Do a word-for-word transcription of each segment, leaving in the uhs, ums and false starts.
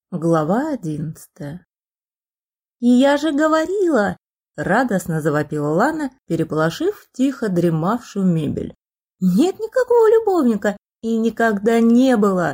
Глава одиннадцатая. «И я же говорила!» — радостно завопила Лана, переполошив тихо дремавшую мебель. «Нет никакого любовника и никогда не было!»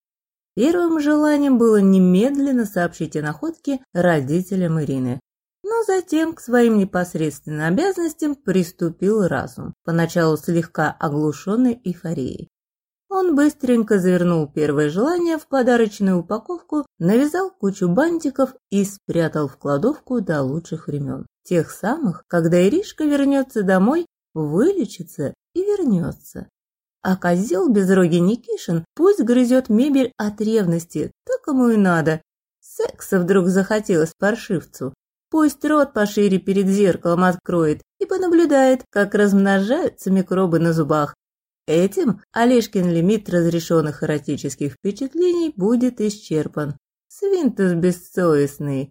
Первым желанием было немедленно сообщить о находке родителям Ирины. Но затем к своим непосредственным обязанностям приступил разум, поначалу слегка оглушенный эйфорией. Он быстренько завернул первое желание в подарочную упаковку, навязал кучу бантиков и спрятал в кладовку до лучших времен. Тех самых, когда Иришка вернется домой, вылечится и вернется. А козел безрогий Никишин пусть грызет мебель от ревности, так ему и надо. Секса вдруг захотелось паршивцу. Пусть рот пошире перед зеркалом откроет и понаблюдает, как размножаются микробы на зубах. Этим Олежкин лимит разрешенных эротических впечатлений будет исчерпан. Свинтус бессовестный.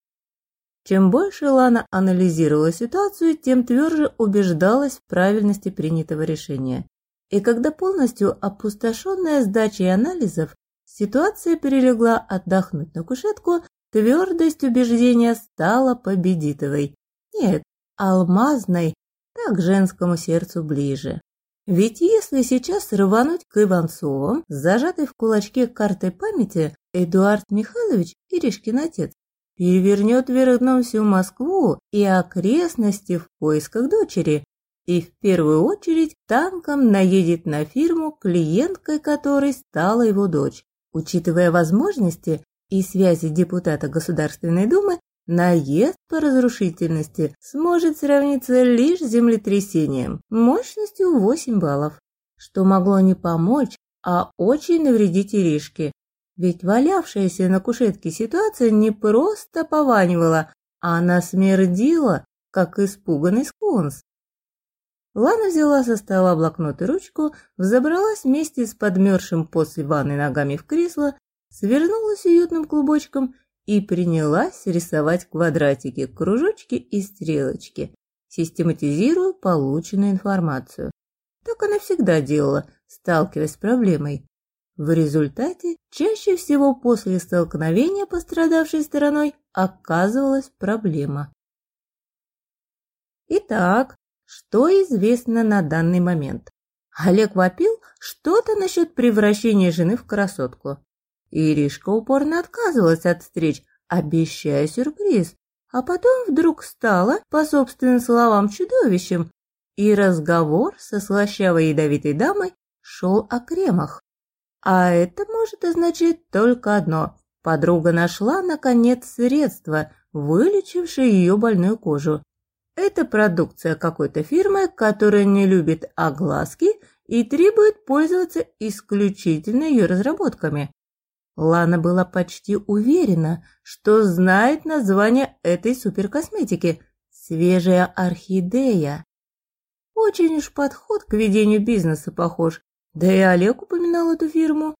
Чем больше Лана анализировала ситуацию, тем тверже убеждалась в правильности принятого решения. И когда полностью опустошенная сдачей анализов, ситуация перелегла отдохнуть на кушетку, твердость убеждения стала победитовой. Нет, алмазной, так женскому сердцу ближе. Ведь если сейчас рвануть к Иванцовым, зажатой в кулачке картой памяти, Эдуард Михайлович, Иришкин отец, перевернет вверх дном всю Москву и окрестности в поисках дочери, и в первую очередь танком наедет на фирму, клиенткой которой стала его дочь. Учитывая возможности и связи депутата Государственной Думы, наезд по разрушительности сможет сравниться лишь с землетрясением мощностью восемь баллов, что могло не помочь, а очень навредить Иришке. Ведь валявшаяся на кушетке ситуация не просто пованивала, а она смердила, как испуганный скунс. Лана взяла со стола блокнот и ручку, взобралась вместе с подмерзшим после ванны ногами в кресло, свернулась уютным клубочком и принялась рисовать квадратики, кружочки и стрелочки, систематизируя полученную информацию. Так она всегда делала, сталкиваясь с проблемой. В результате, чаще всего после столкновения пострадавшей стороной оказывалась проблема. Итак, что известно на данный момент? Олег вопил что-то насчет превращения жены в красотку. Иришка упорно отказывалась от встреч, обещая сюрприз, а потом вдруг стала, по собственным словам, чудовищем, и разговор со слащавой ядовитой дамой шел о кремах. А это может означать только одно – подруга нашла, наконец, средство, вылечившее ее больную кожу. Это продукция какой-то фирмы, которая не любит огласки и требует пользоваться исключительно ее разработками. Лана была почти уверена, что знает название этой суперкосметики – свежая орхидея. Очень уж подход к ведению бизнеса похож, да и Олег упоминал эту фирму.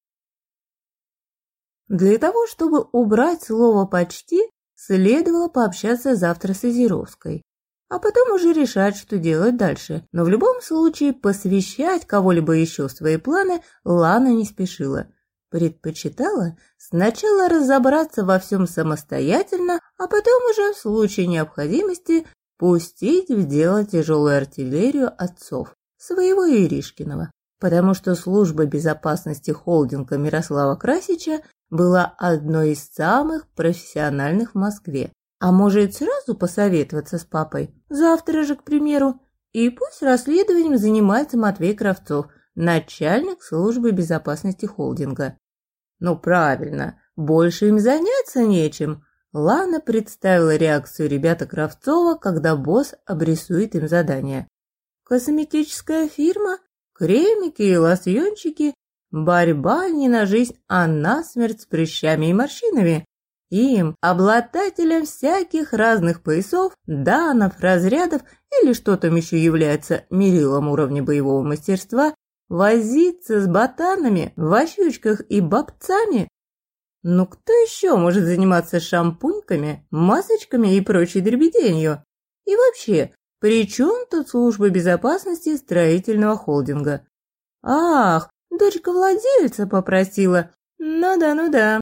Для того, чтобы убрать слово «почти», следовало пообщаться завтра с Озеровской, а потом уже решать, что делать дальше. Но в любом случае посвящать кого-либо еще в свои планы Лана не спешила. Предпочитала сначала разобраться во всем самостоятельно, а потом уже в случае необходимости пустить в дело тяжелую артиллерию отцов, своего и Иришкиного, потому что служба безопасности холдинга Мирослава Красича была одной из самых профессиональных в Москве. А может сразу посоветоваться с папой, завтра же, к примеру, и пусть расследованием занимается Матвей Кравцов, начальник службы безопасности холдинга. Ну правильно, больше им заняться нечем. Лана представила реакцию ребята Кравцова, когда босс обрисует им задание. Косметическая фирма, кремики и лосьончики, борьба не на жизнь, а на смерть с прыщами и морщинами. Им, обладателям всяких разных поясов, данов, разрядов или что там еще является мерилом уровня боевого мастерства, возиться с ботанами, ващучках и бабцами? Ну кто еще может заниматься шампуньками, масочками и прочей дребеденью? И вообще, при чем тут служба безопасности строительного холдинга? Ах, дочка владельца попросила. Ну да, ну да.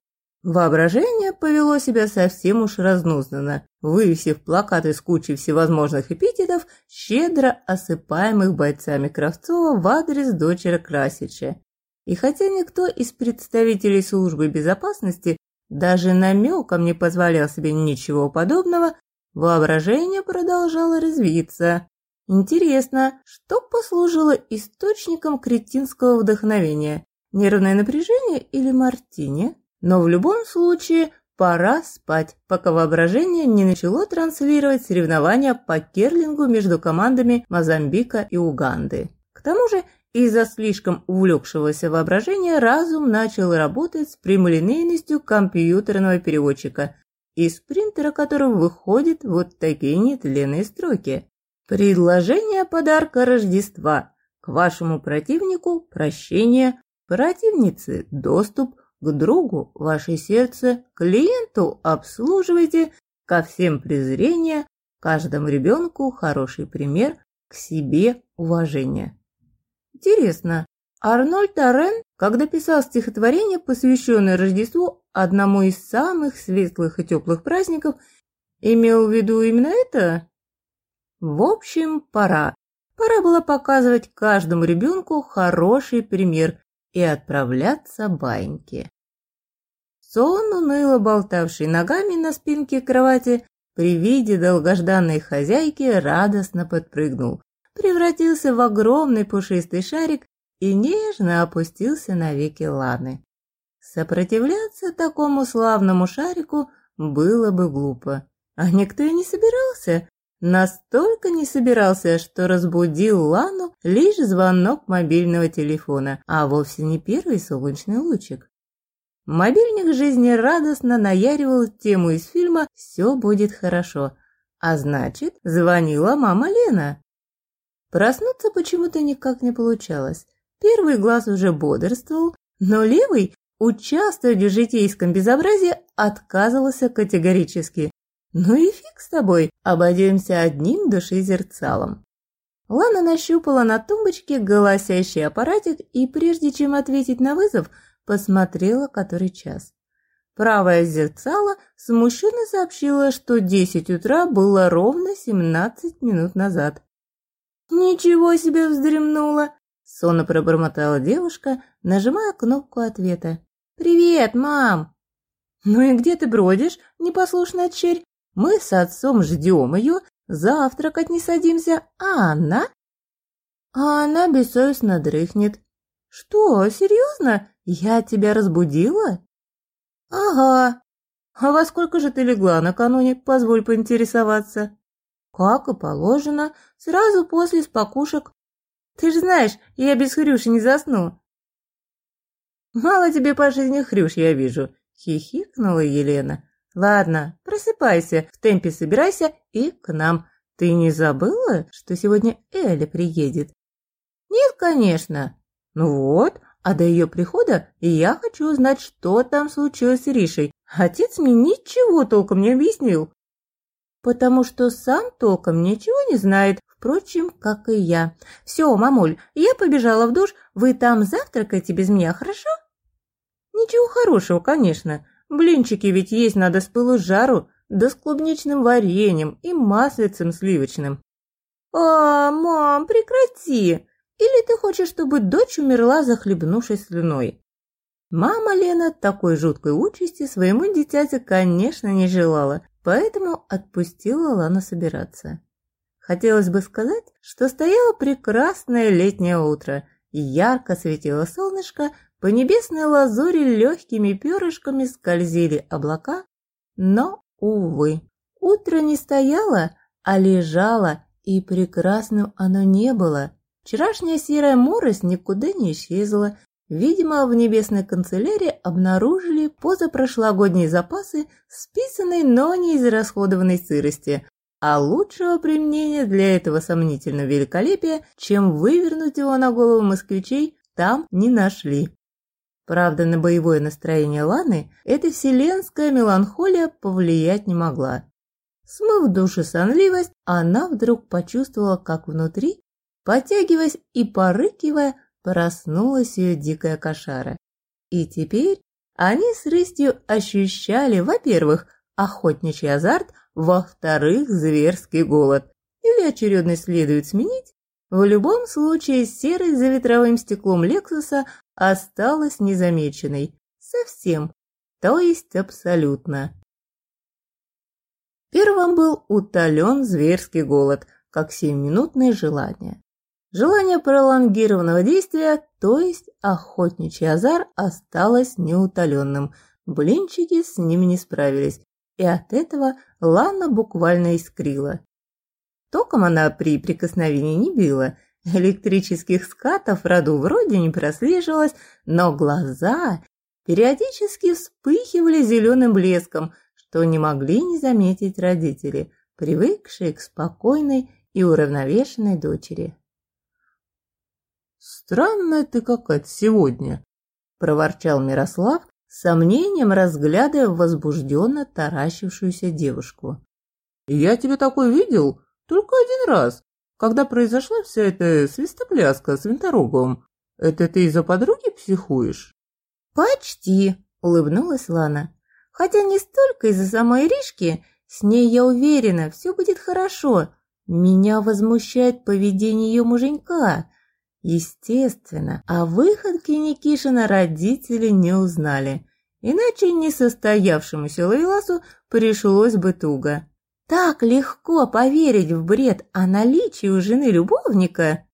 Воображение повело себя совсем уж разнузданно, вывесив плакаты с кучей всевозможных эпитетов, щедро осыпаемых бойцами Кравцова в адрес дочери Красича. И хотя никто из представителей службы безопасности даже намеком не позволял себе ничего подобного, воображение продолжало развиться. Интересно, что послужило источником кретинского вдохновения? Нервное напряжение или мартини? Но в любом случае пора спать, пока воображение не начало транслировать соревнования по керлингу между командами Мозамбика и Уганды. К тому же, из-за слишком увлекшегося воображения разум начал работать с прямолинейностью компьютерного переводчика, из принтера которого выходят вот такие нетленные строки. Предложение подарка Рождества. К вашему противнику прощение, противнице доступ, к другу ваше сердце, клиенту обслуживайте, ко всем презрение, каждому ребенку хороший пример, к себе уважение. Интересно, Арнольд Арен, когда писал стихотворение, посвященное Рождеству, одному из самых светлых и теплых праздников, имел в виду именно это? В общем, пора. Пора было показывать каждому ребенку хороший пример и отправляться баиньки. Сон, уныло болтавший ногами на спинке кровати, при виде долгожданной хозяйки радостно подпрыгнул, превратился в огромный пушистый шарик и нежно опустился на веки Ланы. Сопротивляться такому славному шарику было бы глупо, а никто и не собирался. Настолько не собирался, что разбудил Лану лишь звонок мобильного телефона, а вовсе не первый солнечный лучик. Мобильник жизнерадостно наяривал тему из фильма «Все будет хорошо», а значит, звонила мама Лена. Проснуться почему-то никак не получалось. Первый глаз уже бодрствовал, но левый, участвовать в житейском безобразии, отказывался категорически. «Ну и фиг с тобой, обойдемся одним душезерцалом». Лана нащупала на тумбочке голосящий аппаратик и, прежде чем ответить на вызов, посмотрела, который час. Правое зерцало смущенно сообщило, что десять утра было ровно семнадцать минут назад. «Ничего себе вздремнула!» — сонно пробормотала девушка, нажимая кнопку ответа. «Привет, мам!» «Ну и где ты бродишь, непослушная черь? Мы с отцом ждем ее, завтракать не садимся, а она?» «А она бессовестно дрыхнет». «Что, серьезно? Я тебя разбудила?» «Ага. А во сколько же ты легла накануне, позволь поинтересоваться?» «Как и положено, сразу после спокушек. Ты же знаешь, я без хрюши не засну». «Мало тебе по жизни хрюш, я вижу», — хихикнула Елена. «Ладно, просыпайся, в темпе собирайся и к нам. Ты не забыла, что сегодня Эля приедет?» «Нет, конечно». «Ну вот, а до ее прихода я хочу узнать, что там случилось с Ришей. Отец мне ничего толком не объяснил». «Потому что сам толком ничего не знает, впрочем, как и я. Все, мамуль, я побежала в душ, вы там завтракайте без меня, хорошо?» «Ничего хорошего, конечно. Блинчики ведь есть надо с пылу с жару, да с клубничным вареньем и маслицем сливочным». «А, мам, прекрати! Или ты хочешь, чтобы дочь умерла, захлебнувшись слюной?» Мама Лена такой жуткой участи своему дитяте, конечно, не желала, поэтому отпустила Лану собираться. Хотелось бы сказать, что стояло прекрасное летнее утро, и ярко светило солнышко, по небесной лазури легкими перышками скользили облака, но, увы, утро не стояло, а лежало, и прекрасным оно не было. Вчерашняя серая морось никуда не исчезла. Видимо, в небесной канцелярии обнаружили позапрошлогодние запасы списанной, но не израсходованной сырости, а лучшего применения для этого сомнительного великолепия, чем вывернуть его на голову москвичей, там не нашли. Правда, на боевое настроение Ланы эта вселенская меланхолия повлиять не могла. Смыв душу сонливость, она вдруг почувствовала, как внутри, потягиваясь и порыкивая, проснулась ее дикая кошара. И теперь Они с рысью ощущали, во-первых, охотничий азарт, во-вторых, зверский голод. Или очередность следует сменить. В любом случае, серость за ветровым стеклом Лексуса осталась незамеченной. Совсем. То есть абсолютно. Первым был утолен зверский голод, как семиминутное желание. Желание пролонгированного действия, то есть охотничий азарт, осталось неутоленным. Блинчики с ними не справились, и от этого Лана буквально искрила. Током она при прикосновении не била, электрических скатов в роду вроде не прослеживалось, но глаза периодически вспыхивали зеленым блеском, что не могли не заметить родители, привыкшие к спокойной и уравновешенной дочери. «Странная ты какая-то сегодня», – проворчал Мирослав, с сомнением разглядывая возбужденно таращившуюся девушку. «Я тебя такой видел только один раз, когда произошла вся эта свистопляска с Винтороговым. Это ты из-за подруги психуешь?» «Почти», – улыбнулась Лана. «Хотя не столько из-за самой Иришки, с ней, я уверена, все будет хорошо. Меня возмущает поведение ее муженька». Естественно, о выходке Никишина родители не узнали, иначе несостоявшемуся Ловеласу пришлось бы туго. Так легко поверить в бред о наличии у жены любовника?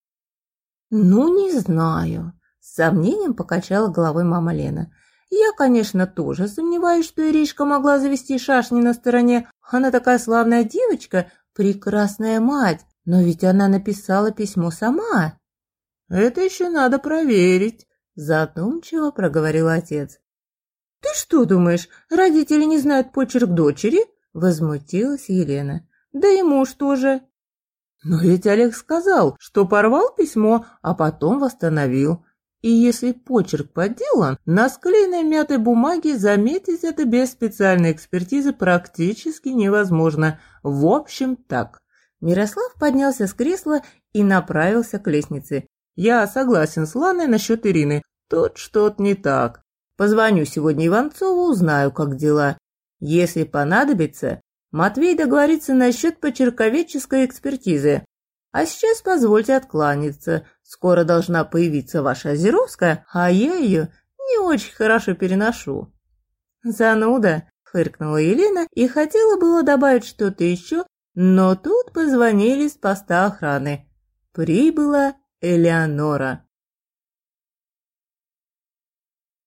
Ну, не знаю, с сомнением покачала головой мама Лена. Я, конечно, тоже сомневаюсь, что Иришка могла завести шашни на стороне. Она такая славная девочка, прекрасная мать, но ведь она написала письмо сама. «Это еще надо проверить», – задумчиво проговорил отец. «Ты что думаешь, родители не знают почерк дочери?» – возмутилась Елена. «Да и муж тоже». «Но ведь Олег сказал, что порвал письмо, а потом восстановил. И если почерк подделан, на склеенной мятой бумаге заметить это без специальной экспертизы практически невозможно. В общем, так». Мирослав поднялся с кресла и направился к лестнице. «Я согласен с Ланой насчет Ирины. Тут что-то не так. Позвоню сегодня Иванцову, узнаю, как дела. Если понадобится, Матвей договорится насчет почерковедческой экспертизы. А сейчас позвольте откланяться. Скоро должна появиться ваша Озеровская, а я ее не очень хорошо переношу». «Зануда», — фыркнула Елена и хотела было добавить что-то еще, но тут позвонили с поста охраны. Прибыла Элеонора.